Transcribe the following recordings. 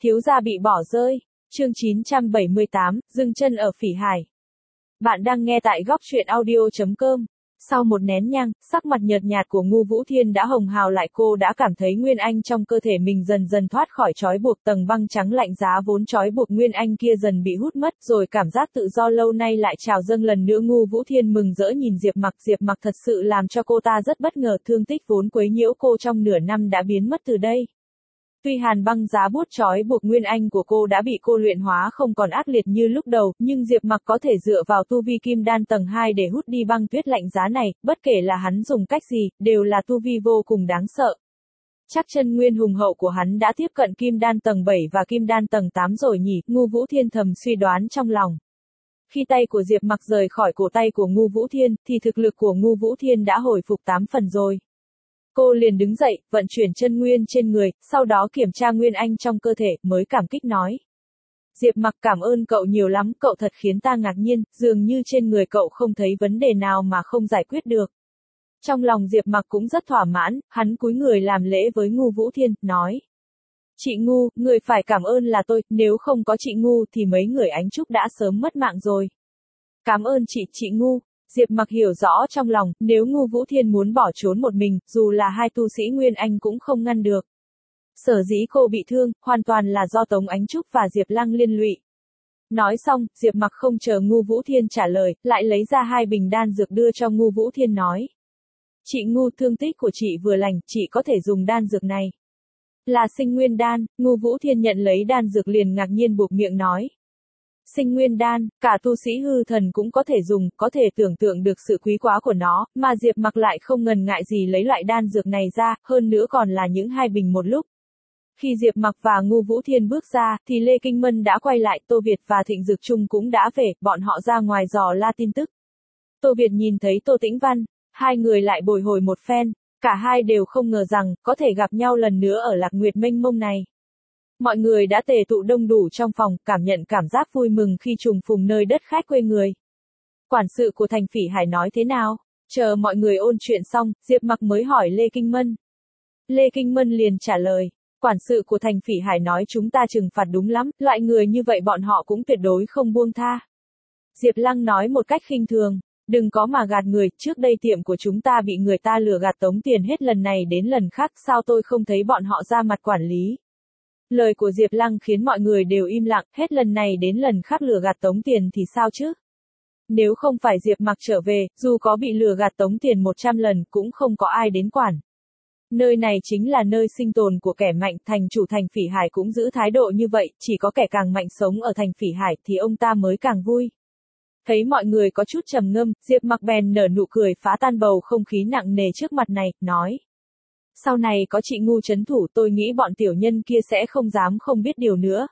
Thiếu gia bị bỏ rơi. Chương 978, dừng chân ở Phỉ Hải. Bạn đang nghe tại góc truyện audio.com. Sau một nén nhang, sắc mặt nhợt nhạt của Ngưu Vũ Thiên đã hồng hào lại, cô đã cảm thấy Nguyên Anh trong cơ thể mình dần dần thoát khỏi trói buộc, tầng băng trắng lạnh giá vốn trói buộc Nguyên Anh kia dần bị hút mất, rồi cảm giác tự do lâu nay lại trào dâng lần nữa. Ngưu Vũ Thiên mừng rỡ nhìn Diệp Mặc thật sự làm cho cô ta rất bất ngờ, thương tích vốn quấy nhiễu cô trong nửa năm đã biến mất từ đây. Tuy hàn băng giá buốt trói buộc Nguyên Anh của cô đã bị cô luyện hóa không còn ác liệt như lúc đầu, nhưng Diệp Mặc có thể dựa vào tu vi kim đan tầng 2 để hút đi băng tuyết lạnh giá này, bất kể là hắn dùng cách gì, đều là tu vi vô cùng đáng sợ. Chắc chân nguyên hùng hậu của hắn đã tiếp cận kim đan tầng 7 và kim đan tầng 8 rồi nhỉ, Ngưu Vũ Thiên thầm suy đoán trong lòng. Khi tay của Diệp Mặc rời khỏi cổ tay của Ngưu Vũ Thiên, thì thực lực của Ngưu Vũ Thiên đã hồi phục 8 phần rồi. Cô liền đứng dậy, vận chuyển chân nguyên trên người, sau đó kiểm tra Nguyên Anh trong cơ thể, mới cảm kích nói. Diệp Mặc, cảm ơn cậu nhiều lắm, cậu thật khiến ta ngạc nhiên, dường như trên người cậu không thấy vấn đề nào mà không giải quyết được. Trong lòng Diệp Mặc cũng rất thỏa mãn, hắn cúi người làm lễ với Ngưu Vũ Thiên, nói. Chị Ngưu, người phải cảm ơn là tôi, nếu không có chị Ngưu thì mấy người Ánh Trúc đã sớm mất mạng rồi. Cảm ơn chị Ngưu. Diệp Mặc hiểu rõ trong lòng, nếu Ngưu Vũ Thiên muốn bỏ trốn một mình, dù là hai tu sĩ Nguyên Anh cũng không ngăn được. Sở dĩ cô bị thương, hoàn toàn là do Tống Ánh Trúc và Diệp Lăng liên lụy. Nói xong, Diệp Mặc không chờ Ngưu Vũ Thiên trả lời, lại lấy ra 2 bình đan dược đưa cho Ngưu Vũ Thiên nói. Chị Ngưu, thương tích của chị vừa lành, chị có thể dùng đan dược này. Là sinh nguyên đan. Ngưu Vũ Thiên nhận lấy đan dược liền ngạc nhiên buộc miệng nói. Sinh nguyên đan, cả tu sĩ hư thần cũng có thể dùng, có thể tưởng tượng được sự quý giá của nó, mà Diệp Mặc lại không ngần ngại gì lấy loại đan dược này ra, hơn nữa còn là những 2 bình một lúc. Khi Diệp Mặc và Ngưu Vũ Thiên bước ra, thì Lê Kinh Mân đã quay lại, Tô Việt và Thịnh Dực Trung cũng đã về, bọn họ ra ngoài dò la tin tức. Tô Việt nhìn thấy Tô Tĩnh Văn, hai người lại bồi hồi một phen, cả hai đều không ngờ rằng, có thể gặp nhau lần nữa ở Lạc Nguyệt mênh mông này. Mọi người đã tề tụ đông đủ trong phòng, cảm nhận cảm giác vui mừng khi trùng phùng nơi đất khách quê người. Quản sự của thành Phỉ Hải nói thế nào? Chờ mọi người ôn chuyện xong, Diệp Mặc mới hỏi Lê Kinh Mân. Lê Kinh Mân liền trả lời. Quản sự của thành Phỉ Hải nói chúng ta trừng phạt đúng lắm, loại người như vậy bọn họ cũng tuyệt đối không buông tha. Diệp Lăng nói một cách khinh thường. Đừng có mà gạt người, trước đây tiệm của chúng ta bị người ta lừa gạt tống tiền hết lần này đến lần khác, sao tôi không thấy bọn họ ra mặt quản lý. Lời của Diệp Lăng khiến mọi người đều im lặng, hết lần này đến lần khác lừa gạt tống tiền thì sao chứ? Nếu không phải Diệp Mặc trở về, dù có bị lừa gạt tống tiền 100 lần cũng không có ai đến quản. Nơi này chính là nơi sinh tồn của kẻ mạnh, thành chủ thành Phỉ Hải cũng giữ thái độ như vậy, chỉ có kẻ càng mạnh sống ở thành Phỉ Hải thì ông ta mới càng vui. Thấy mọi người có chút trầm ngâm, Diệp Mặc bèn nở nụ cười phá tan bầu không khí nặng nề trước mặt này, nói. Sau này có chị Ngưu trấn thủ, tôi nghĩ bọn tiểu nhân kia sẽ không dám không biết điều nữa.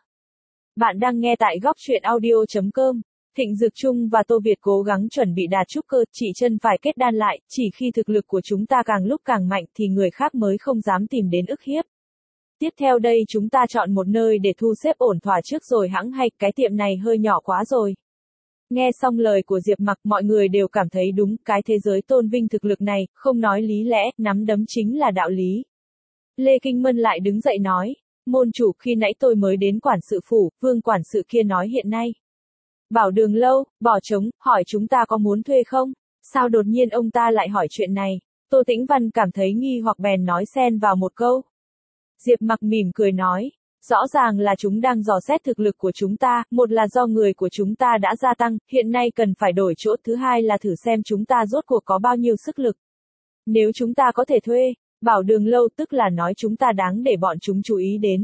Bạn đang nghe tại góc truyện audio.com. Thịnh Dực Trung và Tô Việt cố gắng chuẩn bị đạt trúc cơ, chỉ chân phải kết đan lại, chỉ khi thực lực của chúng ta càng lúc càng mạnh thì người khác mới không dám tìm đến ức hiếp. Tiếp theo đây chúng ta chọn một nơi để thu xếp ổn thỏa trước rồi hẵng, hay cái tiệm này hơi nhỏ quá rồi. Nghe xong lời của Diệp Mặc, mọi người đều cảm thấy đúng, cái thế giới tôn vinh thực lực này, không nói lý lẽ, nắm đấm chính là đạo lý. Lê Kinh Mân lại đứng dậy nói, môn chủ, khi nãy tôi mới đến quản sự phủ, Vương quản sự kia nói hiện nay. Bảo Đường lâu, bỏ trống, hỏi chúng ta có muốn thuê không? Sao đột nhiên ông ta lại hỏi chuyện này? Tô Tĩnh Văn cảm thấy nghi hoặc bèn nói xen vào một câu. Diệp Mặc mỉm cười nói. Rõ ràng là chúng đang dò xét thực lực của chúng ta, một là do người của chúng ta đã gia tăng, hiện nay cần phải đổi chỗ, thứ hai là thử xem chúng ta rốt cuộc có bao nhiêu sức lực. Nếu chúng ta có thể thuê, Bảo Đường lâu tức là nói chúng ta đáng để bọn chúng chú ý đến.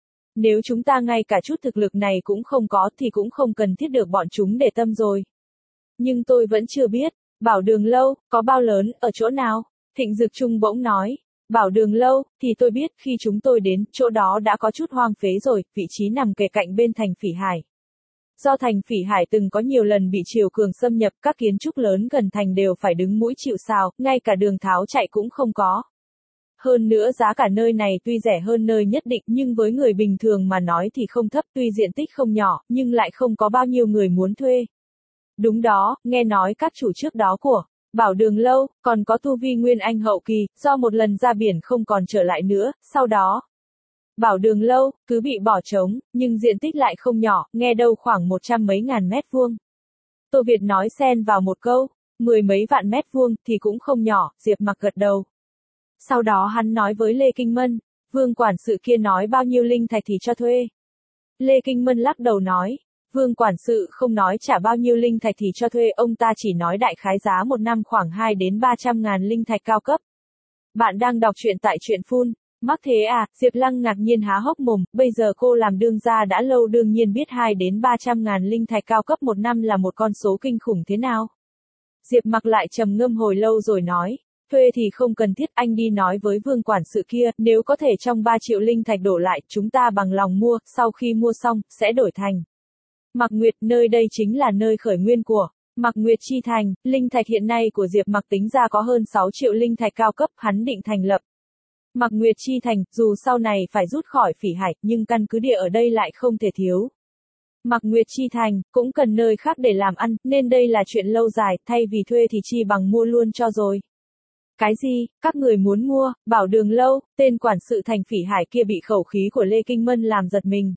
Nếu chúng ta ngay cả chút thực lực này cũng không có thì cũng không cần thiết được bọn chúng để tâm rồi. Nhưng tôi vẫn chưa biết, Bảo Đường lâu, có bao lớn, ở chỗ nào? Thịnh Dực Trung bỗng nói. Bảo Đường lâu, thì tôi biết, khi chúng tôi đến, chỗ đó đã có chút hoang phế rồi, vị trí nằm kề cạnh bên thành Phỉ Hải. Do thành Phỉ Hải từng có nhiều lần bị triều cường xâm nhập, các kiến trúc lớn gần thành đều phải đứng mũi chịu sào, ngay cả đường tháo chạy cũng không có. Hơn nữa giá cả nơi này tuy rẻ hơn nơi nhất định nhưng với người bình thường mà nói thì không thấp, tuy diện tích không nhỏ, nhưng lại không có bao nhiêu người muốn thuê. Đúng đó, nghe nói các chủ trước đó của Bảo Đường lâu, còn có tu vi Nguyên Anh hậu kỳ, do một lần ra biển không còn trở lại nữa, sau đó Bảo Đường lâu, cứ bị bỏ trống, nhưng diện tích lại không nhỏ, nghe đâu khoảng 100 mấy ngàn mét vuông. Tô Việt nói xen vào một câu, 10 mấy vạn mét vuông thì cũng không nhỏ, Diệp Mặc gật đầu. Sau đó hắn nói với Lê Kinh Mân, Vương quản sự kia nói bao nhiêu linh thạch thì cho thuê. Lê Kinh Mân lắc đầu nói, Vương quản sự không nói trả bao nhiêu linh thạch thì cho thuê, ông ta chỉ nói đại khái giá một năm khoảng 2 đến 300 ngàn linh thạch cao cấp. Bạn đang đọc truyện tại truyện phun. Mắc thế à, Diệp Lăng ngạc nhiên há hốc mồm, bây giờ cô làm đương gia đã lâu đương nhiên biết 2 đến 300 ngàn linh thạch cao cấp một năm là một con số kinh khủng thế nào. Diệp Mặc lại trầm ngâm hồi lâu rồi nói, thuê thì không cần thiết, anh đi nói với Vương quản sự kia, nếu có thể trong 3 triệu linh thạch đổ lại, chúng ta bằng lòng mua, sau khi mua xong, sẽ đổi thành Mạc Nguyệt, nơi đây chính là nơi khởi nguyên của Mạc Nguyệt Chi Thành, linh thạch hiện nay của Diệp Mặc tính ra có hơn 6 triệu linh thạch cao cấp, hắn định thành lập Mạc Nguyệt Chi Thành, dù sau này phải rút khỏi Phỉ Hải, nhưng căn cứ địa ở đây lại không thể thiếu. Mạc Nguyệt Chi Thành, cũng cần nơi khác để làm ăn, nên đây là chuyện lâu dài, thay vì thuê thì chi bằng mua luôn cho rồi. Cái gì, các người muốn mua, Bảo Đường lâu, tên quản sự thành Phỉ Hải kia bị khẩu khí của Lê Kinh Mân làm giật mình.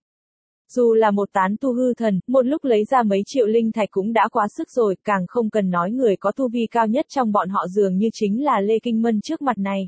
Dù là một tán tu hư thần, một lúc lấy ra mấy triệu linh thạch cũng đã quá sức rồi, càng không cần nói người có tu vi cao nhất trong bọn họ dường như chính là Lê Kinh Mân trước mặt này.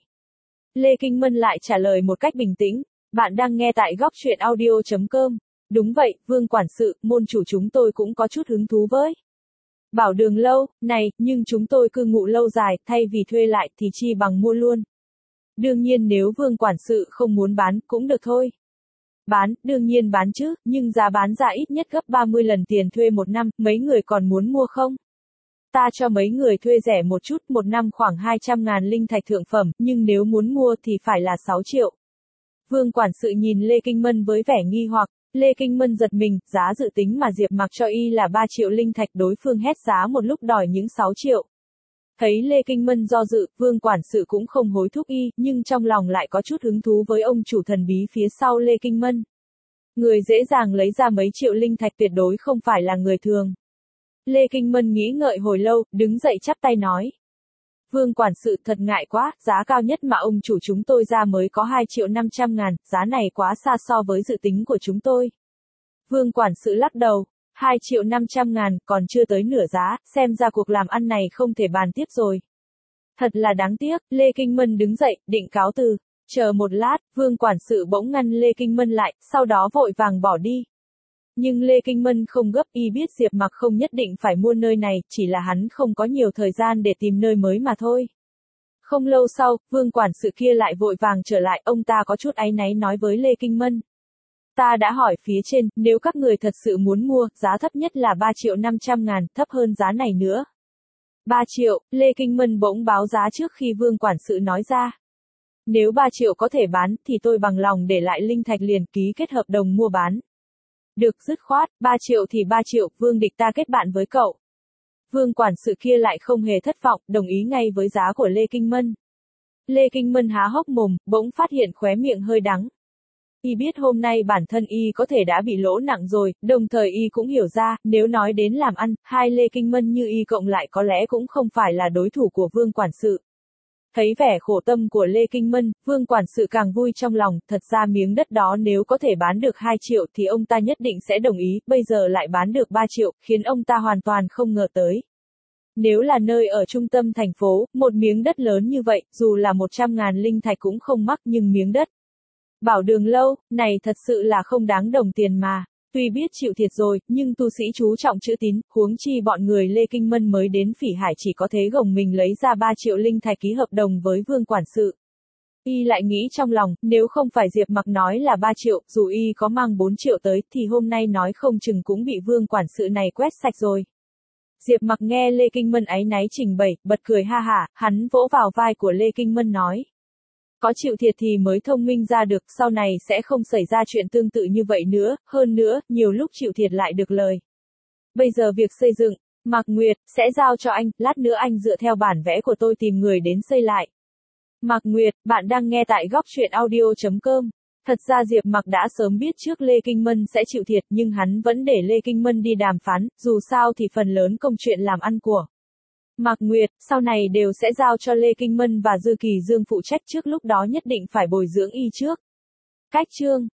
Lê Kinh Mân lại trả lời một cách bình tĩnh, bạn đang nghe tại góc truyện audio.com. Đúng vậy, Vương quản sự, môn chủ chúng tôi cũng có chút hứng thú với Bảo Đường lâu, này, nhưng chúng tôi cư ngụ lâu dài, thay vì thuê lại thì chi bằng mua luôn. Đương nhiên nếu Vương quản sự không muốn bán, cũng được thôi. Bán, đương nhiên bán chứ, nhưng giá bán ra ít nhất gấp 30 lần tiền thuê một năm, mấy người còn muốn mua không? Ta cho mấy người thuê rẻ một chút, một năm khoảng 200 ngàn linh thạch thượng phẩm, nhưng nếu muốn mua thì phải là 6 triệu. Vương quản sự nhìn Lê Kinh Mân với vẻ nghi hoặc, Lê Kinh Mân giật mình, giá dự tính mà Diệp Mặc cho y là 3 triệu linh thạch, đối phương hét giá một lúc đòi những 6 triệu. Thấy Lê Kinh Mân do dự, Vương quản sự cũng không hối thúc y, nhưng trong lòng lại có chút hứng thú với ông chủ thần bí phía sau Lê Kinh Mân. Người dễ dàng lấy ra mấy triệu linh thạch tuyệt đối không phải là người thường. Lê Kinh Mân nghĩ ngợi hồi lâu, đứng dậy chắp tay nói. Vương quản sự thật ngại quá, giá cao nhất mà ông chủ chúng tôi ra mới có 2 triệu 500 ngàn, giá này quá xa so với dự tính của chúng tôi. Vương quản sự lắc đầu, 2 triệu 500 ngàn, còn chưa tới nửa giá, xem ra cuộc làm ăn này không thể bàn tiếp rồi. Thật là đáng tiếc, Lê Kinh Mân đứng dậy, định cáo từ. Chờ một lát, Vương quản sự bỗng ngăn Lê Kinh Mân lại, sau đó vội vàng bỏ đi. Nhưng Lê Kinh Mân không gấp, y biết Diệp Mặc không nhất định phải mua nơi này, chỉ là hắn không có nhiều thời gian để tìm nơi mới mà thôi. Không lâu sau, Vương quản sự kia lại vội vàng trở lại, ông ta có chút áy náy nói với Lê Kinh Mân. Ta đã hỏi phía trên, nếu các người thật sự muốn mua, giá thấp nhất là 3 triệu 500 ngàn, thấp hơn giá này nữa. 3 triệu, Lê Kinh Mân bỗng báo giá trước khi Vương quản sự nói ra. Nếu 3 triệu có thể bán, thì tôi bằng lòng để lại linh thạch liền, ký kết hợp đồng mua bán. Được, dứt khoát, 3 triệu thì 3 triệu, Vương địch ta kết bạn với cậu. Vương quản sự kia lại không hề thất vọng, đồng ý ngay với giá của Lê Kinh Mân. Lê Kinh Mân há hốc mồm, bỗng phát hiện khóe miệng hơi đắng. Y biết hôm nay bản thân y có thể đã bị lỗ nặng rồi, đồng thời y cũng hiểu ra, nếu nói đến làm ăn, hai Lê Kinh Mân như y cộng lại có lẽ cũng không phải là đối thủ của Vương quản sự. Thấy vẻ khổ tâm của Lê Kinh Mân, Vương quản sự càng vui trong lòng, thật ra miếng đất đó nếu có thể bán được 2 triệu thì ông ta nhất định sẽ đồng ý, bây giờ lại bán được 3 triệu, khiến ông ta hoàn toàn không ngờ tới. Nếu là nơi ở trung tâm thành phố, một miếng đất lớn như vậy, dù là 100 ngàn linh thạch cũng không mắc, nhưng miếng đất Bảo Đường lâu, này thật sự là không đáng đồng tiền mà. Tuy biết chịu thiệt rồi, nhưng tu sĩ chú trọng chữ tín, huống chi bọn người Lê Kinh Mân mới đến Phỉ Hải chỉ có thế gồng mình lấy ra 3 triệu linh thạch ký hợp đồng với Vương quản sự. Y lại nghĩ trong lòng, nếu không phải Diệp Mặc nói là 3 triệu, dù y có mang 4 triệu tới, thì hôm nay nói không chừng cũng bị Vương quản sự này quét sạch rồi. Diệp Mặc nghe Lê Kinh Mân áy náy trình bày, bật cười ha hả, hắn vỗ vào vai của Lê Kinh Mân nói. Có chịu thiệt thì mới thông minh ra được, sau này sẽ không xảy ra chuyện tương tự như vậy nữa, hơn nữa, nhiều lúc chịu thiệt lại được lời. Bây giờ việc xây dựng, Mạc Nguyệt, sẽ giao cho anh, lát nữa anh dựa theo bản vẽ của tôi tìm người đến xây lại. Mạc Nguyệt, bạn đang nghe tại góc truyện audio.com. Thật ra Diệp Mặc đã sớm biết trước Lê Kinh Mân sẽ chịu thiệt nhưng hắn vẫn để Lê Kinh Mân đi đàm phán, dù sao thì phần lớn công chuyện làm ăn của Mạc Nguyệt, sau này đều sẽ giao cho Lê Kinh Mân và Dư Kỳ Dương phụ trách, trước lúc đó nhất định phải bồi dưỡng y trước. Cách chương